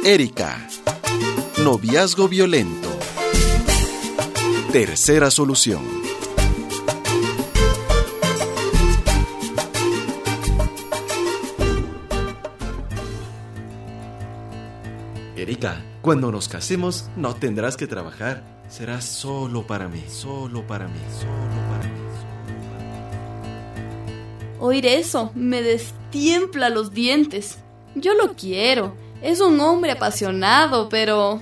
Erika. Noviazgo violento. Tercera solución. Erika, cuando nos casemos no tendrás que trabajar. Serás solo para mí, solo para mí, solo para mí, solo para mí. Oír eso me destiempla los dientes. Yo lo quiero. Es un hombre apasionado, pero...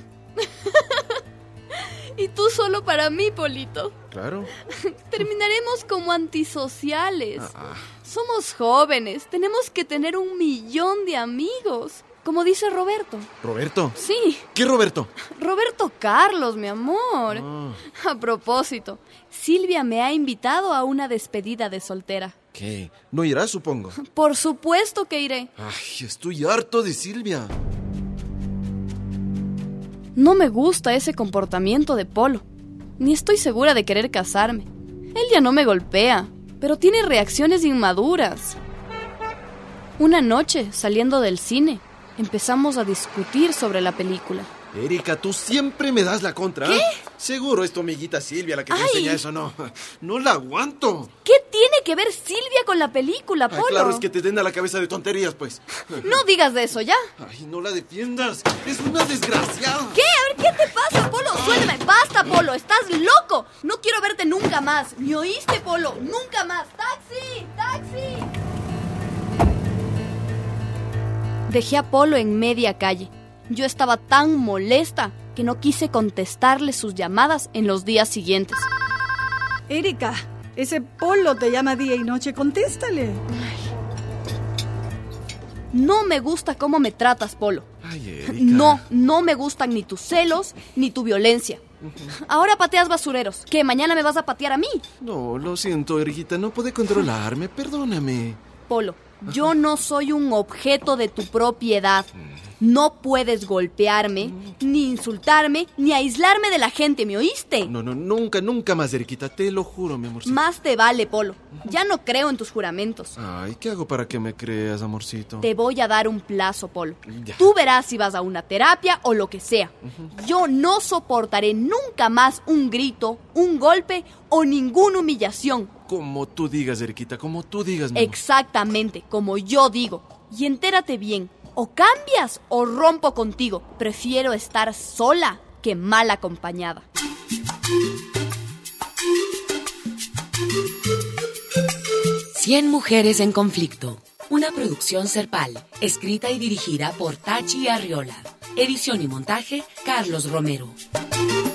Y tú solo para mí, Polito. Claro. Terminaremos como antisociales. Somos jóvenes. Tenemos que tener 1,000,000 de amigos. Como dice Roberto. ¿Roberto? Sí. ¿Qué Roberto? Roberto Carlos, mi amor. A propósito, Silvia me ha invitado a una despedida de soltera. ¿Qué? ¿No irás, supongo? Por supuesto que iré. Ay, estoy harto de Silvia. No me gusta ese comportamiento de Polo. Ni estoy segura de querer casarme. Él ya no me golpea, pero tiene reacciones inmaduras. Una noche, saliendo del cine, empezamos a discutir sobre la película. Erika, tú siempre me das la contra. ¿Qué? Seguro es tu amiguita Silvia la que te enseña eso, ¿no? No la aguanto. ¿Qué tiene que ver Silvia con la película, Polo? Claro, es que te den a la cabeza de tonterías, pues. No digas de eso, ¿ya? Ay, no la defiendas. Es una desgraciada. ¿Qué? A ver, ¿qué te pasa, Polo? Suéltame. Basta, Polo. Estás loco. No quiero verte nunca más. ¿Me oíste, Polo? Nunca más. ¡Taxi! ¡Taxi! Dejé a Polo en media calle. Yo estaba tan molesta que no quise contestarle sus llamadas en los días siguientes. Erika, ese Polo te llama día y noche, contéstale. No me gusta cómo me tratas, Polo. Ay, Erika. No me gustan ni tus celos ni tu violencia. Ahora pateas basureros. ¿Qué, mañana me vas a patear a mí? No, lo siento, Erika, no pude controlarme, perdóname. Polo, yo no soy un objeto de tu propiedad. No puedes golpearme, ni insultarme, ni aislarme de la gente, ¿me oíste? No, nunca más, Eriquita, te lo juro, mi amorcito. Más te vale, Polo. Ya no creo en tus juramentos. Ay, ¿qué hago para que me creas, amorcito? Te voy a dar un plazo, Polo. Ya. Tú verás si vas a una terapia o lo que sea. Yo no soportaré nunca más un grito, un golpe o ninguna humillación. Como tú digas, Eriquita, como tú digas, mi amor. Exactamente, como yo digo. Y entérate bien. O cambias o rompo contigo. Prefiero estar sola que mal acompañada. 100 mujeres en conflicto. Una producción Serpal, escrita y dirigida por Tachi Arriola. Edición y montaje, Carlos Romero.